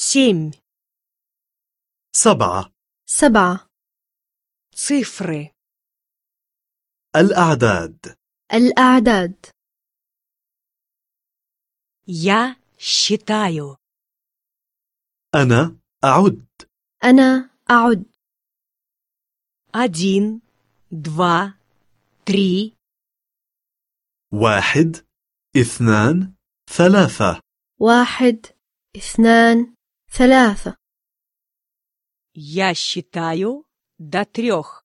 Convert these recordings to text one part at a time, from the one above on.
7. 7. 7. Цифры. الأعداد. الأعداد. Я считаю. أنا أعد. أنا أعد. 1, 2, 3. 1 2 3. 1 2 3. Я считаю до 3.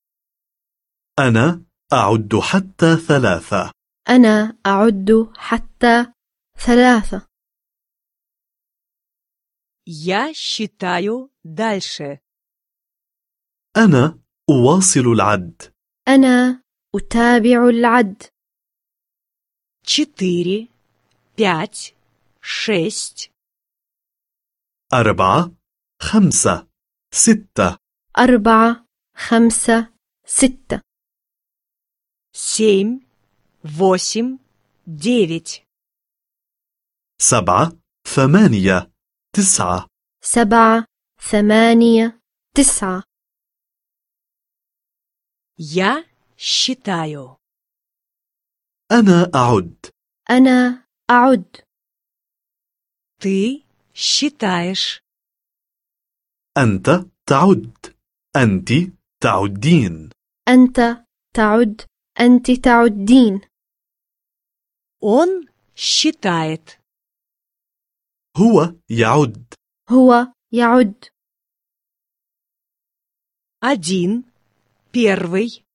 أنا أعد حتى 3. أنا أعد حتى 3. Я считаю дальше. أنا أواصل العد. أنا أتابع العد. 4, 5, 6. 4 5 6. 4 5 6. 7, 8, 9. 7 8 9. 7 8 9. Я считаю. أنا أعد. أنا أعد. Ты считаешь. أنت تعد. أنت تعدين. أنت تعد. أنت تعدين. Он считает. هو يعد. هو يعد. 1, первый.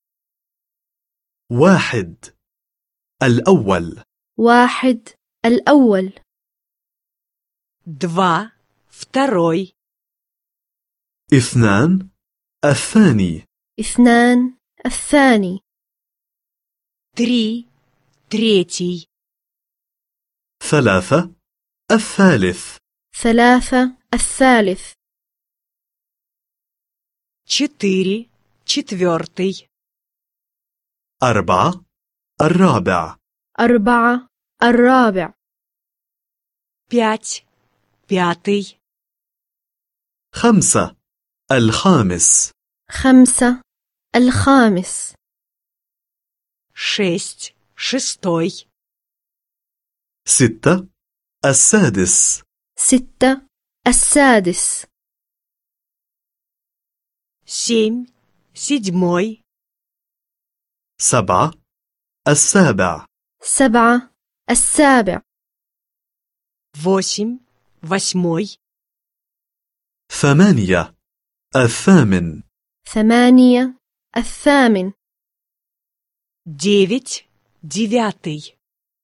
1 الأول. 1 الأول. 2, второй. 2 الثاني. 2 الثاني. 3, третий. 3 الثالث. 3 الثالث. 4, четвертый. 4 الرابع. 4 الرابع. 5, пятый. 5 الخامس. 5 الخامس. 6, шестой. 6 السادس. 6 السادس. 7, седьмой. 7 السابع. 7 السابع. 8, восьмой. 8 الثامن. 8 الثامن. 9, девятый.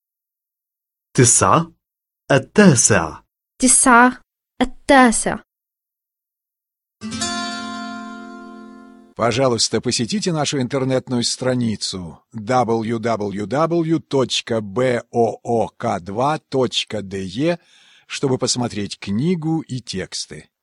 9 التاسع. 9 التاسع. Пожалуйста, посетите нашу интернетную страницу www.book2.de, чтобы посмотреть книгу и тексты.